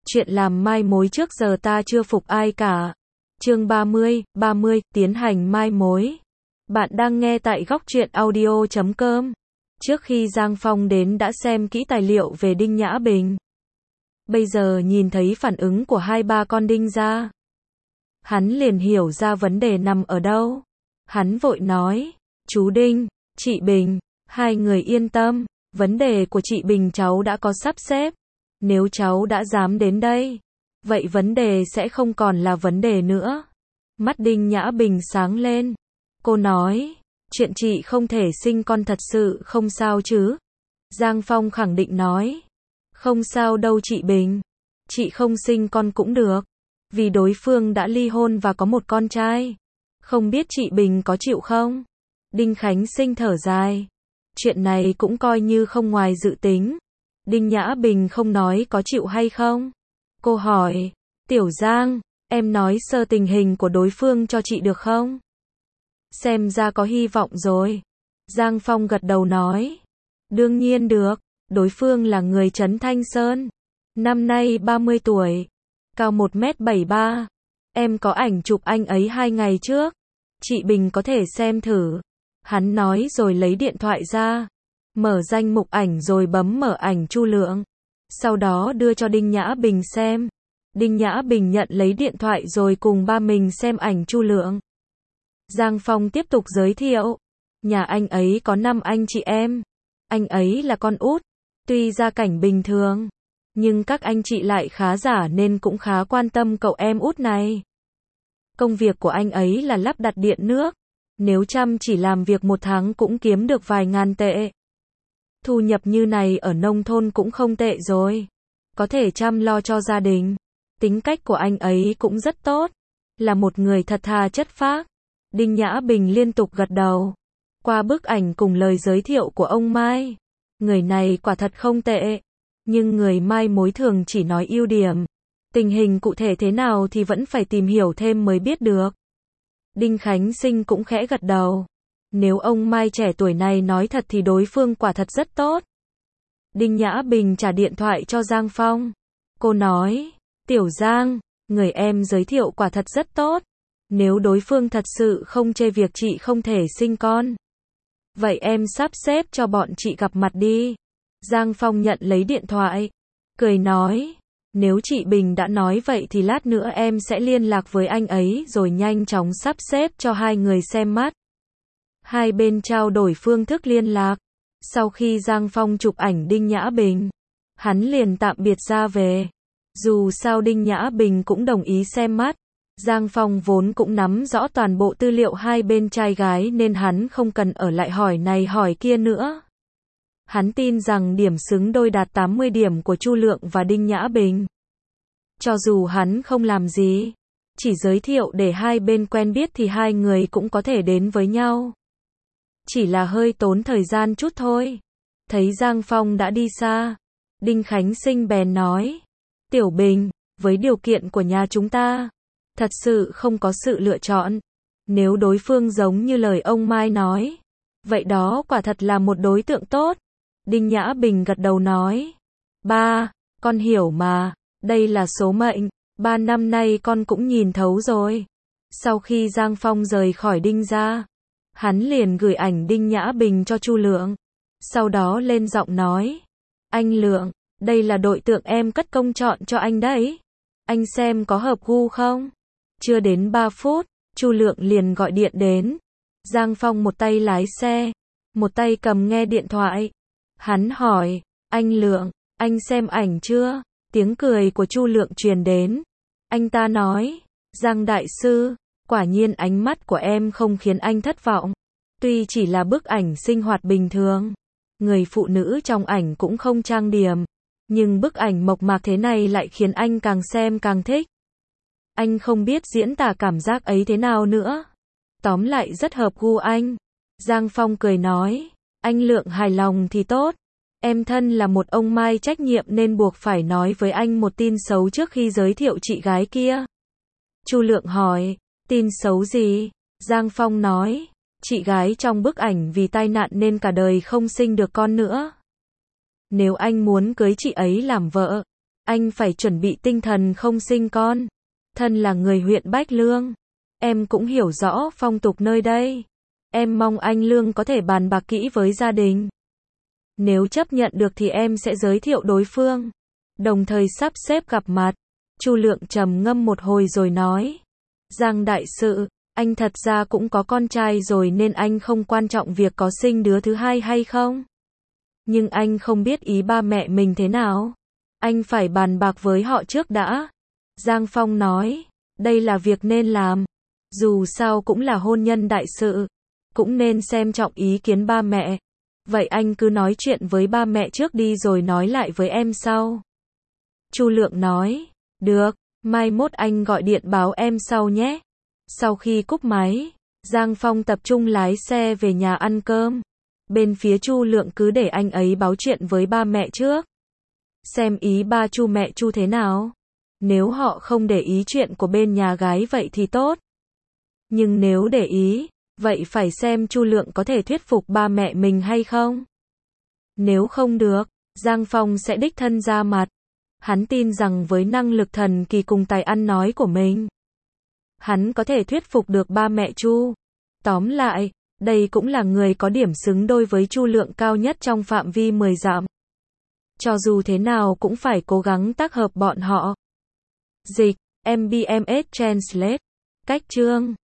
Chuyện làm mai mối trước giờ ta chưa phục ai cả. Chương 30, tiến hành mai mối. Bạn đang nghe tại góc truyện audio.com. Trước khi Giang Phong đến đã xem kỹ tài liệu về Đinh Nhã Bình. Bây giờ nhìn thấy phản ứng của hai ba con Đinh gia, hắn liền hiểu ra vấn đề nằm ở đâu. Hắn vội nói, chú Đinh, chị Bình, hai người yên tâm, vấn đề của chị Bình cháu đã có sắp xếp. Nếu cháu đã dám đến đây, vậy vấn đề sẽ không còn là vấn đề nữa. Mắt Đinh Nhã Bình sáng lên. Cô nói, chuyện chị không thể sinh con thật sự không sao chứ? Giang Phong khẳng định nói, không sao đâu chị Bình. Chị không sinh con cũng được. Vì đối phương đã ly hôn và có một con trai. Không biết chị Bình có chịu không? Đinh Khánh Sinh thở dài. Chuyện này cũng coi như không ngoài dự tính. Đinh Nhã Bình không nói có chịu hay không. Cô hỏi, Tiểu Giang, em nói sơ tình hình của đối phương cho chị được không? Xem ra có hy vọng rồi. Giang Phong gật đầu nói, đương nhiên được, đối phương là người Trấn Thanh Sơn. Năm nay 30 tuổi, cao 1m73. Em có ảnh chụp anh ấy 2 ngày trước. Chị Bình có thể xem thử. Hắn nói rồi lấy điện thoại ra. Mở danh mục ảnh rồi bấm mở ảnh Chu Lượng. Sau đó đưa cho Đinh Nhã Bình xem. Đinh Nhã Bình nhận lấy điện thoại rồi cùng ba mình xem ảnh Chu Lượng. Giang Phong tiếp tục giới thiệu. Nhà anh ấy có 5 anh chị em. Anh ấy là con út. Tuy gia cảnh bình thường, nhưng các anh chị lại khá giả nên cũng khá quan tâm cậu em út này. Công việc của anh ấy là lắp đặt điện nước. Nếu chăm chỉ làm việc một tháng cũng kiếm được vài ngàn tệ. Thu nhập như này ở nông thôn cũng không tệ rồi. Có thể chăm lo cho gia đình. Tính cách của anh ấy cũng rất tốt. Là một người thật thà chất phác. Đinh Nhã Bình liên tục gật đầu. Qua bức ảnh cùng lời giới thiệu của ông Mai. Người này quả thật không tệ. Nhưng người mai mối thường chỉ nói ưu điểm. Tình hình cụ thể thế nào thì vẫn phải tìm hiểu thêm mới biết được. Đinh Khánh Sinh cũng khẽ gật đầu. Nếu ông Mai trẻ tuổi này nói thật thì đối phương quả thật rất tốt. Đinh Nhã Bình trả điện thoại cho Giang Phong. Cô nói, Tiểu Giang, người em giới thiệu quả thật rất tốt. Nếu đối phương thật sự không chê việc chị không thể sinh con, vậy em sắp xếp cho bọn chị gặp mặt đi. Giang Phong nhận lấy điện thoại, cười nói, nếu chị Bình đã nói vậy thì lát nữa em sẽ liên lạc với anh ấy rồi nhanh chóng sắp xếp cho hai người xem mắt. Hai bên trao đổi phương thức liên lạc. Sau khi Giang Phong chụp ảnh Đinh Nhã Bình, hắn liền tạm biệt ra về. Dù sao Đinh Nhã Bình cũng đồng ý xem mắt. Giang Phong vốn cũng nắm rõ toàn bộ tư liệu hai bên trai gái nên hắn không cần ở lại hỏi này hỏi kia nữa. Hắn tin rằng điểm xứng đôi đạt 80 điểm của Chu Lượng và Đinh Nhã Bình. Cho dù hắn không làm gì, chỉ giới thiệu để hai bên quen biết thì hai người cũng có thể đến với nhau. Chỉ là hơi tốn thời gian chút thôi. Thấy Giang Phong đã đi xa, Đinh Khánh Sinh bèn nói, Tiểu Bình, với điều kiện của nhà chúng ta, thật sự không có sự lựa chọn. Nếu đối phương giống như lời ông Mai nói, vậy đó quả thật là một đối tượng tốt. Đinh Nhã Bình gật đầu nói, ba, con hiểu mà, đây là số mệnh, 3 năm nay con cũng nhìn thấu rồi. Sau khi Giang Phong rời khỏi Đinh gia, hắn liền gửi ảnh Đinh Nhã Bình cho Chu Lượng. Sau đó lên giọng nói, anh Lượng, đây là đối tượng em cất công chọn cho anh đấy. Anh xem có hợp gu không? Chưa đến 3 phút, Chu Lượng liền gọi điện đến. Giang Phong một tay lái xe, một tay cầm nghe điện thoại. Hắn hỏi, anh Lượng, anh xem ảnh chưa? Tiếng cười của Chu Lượng truyền đến. Anh ta nói, Giang đại sư, quả nhiên ánh mắt của em không khiến anh thất vọng. Tuy chỉ là bức ảnh sinh hoạt bình thường, người phụ nữ trong ảnh cũng không trang điểm, nhưng bức ảnh mộc mạc thế này lại khiến anh càng xem càng thích. Anh không biết diễn tả cảm giác ấy thế nào nữa. Tóm lại rất hợp gu anh. Giang Phong cười nói, anh Lượng hài lòng thì tốt. Em thân là một ông Mai trách nhiệm nên buộc phải nói với anh một tin xấu trước khi giới thiệu chị gái kia. Chu Lượng hỏi, tin xấu gì? Giang Phong nói, chị gái trong bức ảnh vì tai nạn nên cả đời không sinh được con nữa. Nếu anh muốn cưới chị ấy làm vợ, Anh phải chuẩn bị tinh thần không sinh con. Thân là người huyện Bách Lương, em cũng hiểu rõ phong tục nơi đây. Em mong anh Lương có thể bàn bạc kỹ với gia đình. Nếu chấp nhận được thì em sẽ giới thiệu đối phương, đồng thời sắp xếp gặp mặt. Chu Lượng trầm ngâm một hồi rồi nói, Giang đại sự, anh thật ra cũng có con trai rồi nên anh không quan trọng việc có sinh đứa thứ hai hay không. Nhưng anh không biết ý ba mẹ mình thế nào. Anh phải bàn bạc với họ trước đã. Giang Phong nói, đây là việc nên làm. Dù sao cũng là hôn nhân đại sự, cũng nên xem trọng ý kiến ba mẹ. Vậy anh cứ nói chuyện với ba mẹ trước đi rồi nói lại với em sau. Chu Lượng nói, được, mai mốt anh gọi điện báo em sau nhé. Sau khi cúp máy, Giang Phong tập trung lái xe về nhà ăn cơm. Bên phía Chu Lượng cứ để anh ấy báo chuyện với ba mẹ trước. Xem ý ba Chu mẹ Chu thế nào. Nếu họ không để ý chuyện của bên nhà gái vậy thì tốt. Nhưng nếu để ý, vậy phải xem Chu Lượng có thể thuyết phục ba mẹ mình hay không. Nếu không được, Giang Phong sẽ đích thân ra mặt. Hắn tin rằng với năng lực thần kỳ cùng tài ăn nói của mình, hắn có thể thuyết phục được ba mẹ Chu. Tóm lại, đây cũng là người có điểm xứng đôi với Chu Lượng cao nhất trong phạm vi 10 dặm. Cho dù thế nào cũng phải cố gắng tác hợp bọn họ. Dịch, MBMS Translate. Cách chương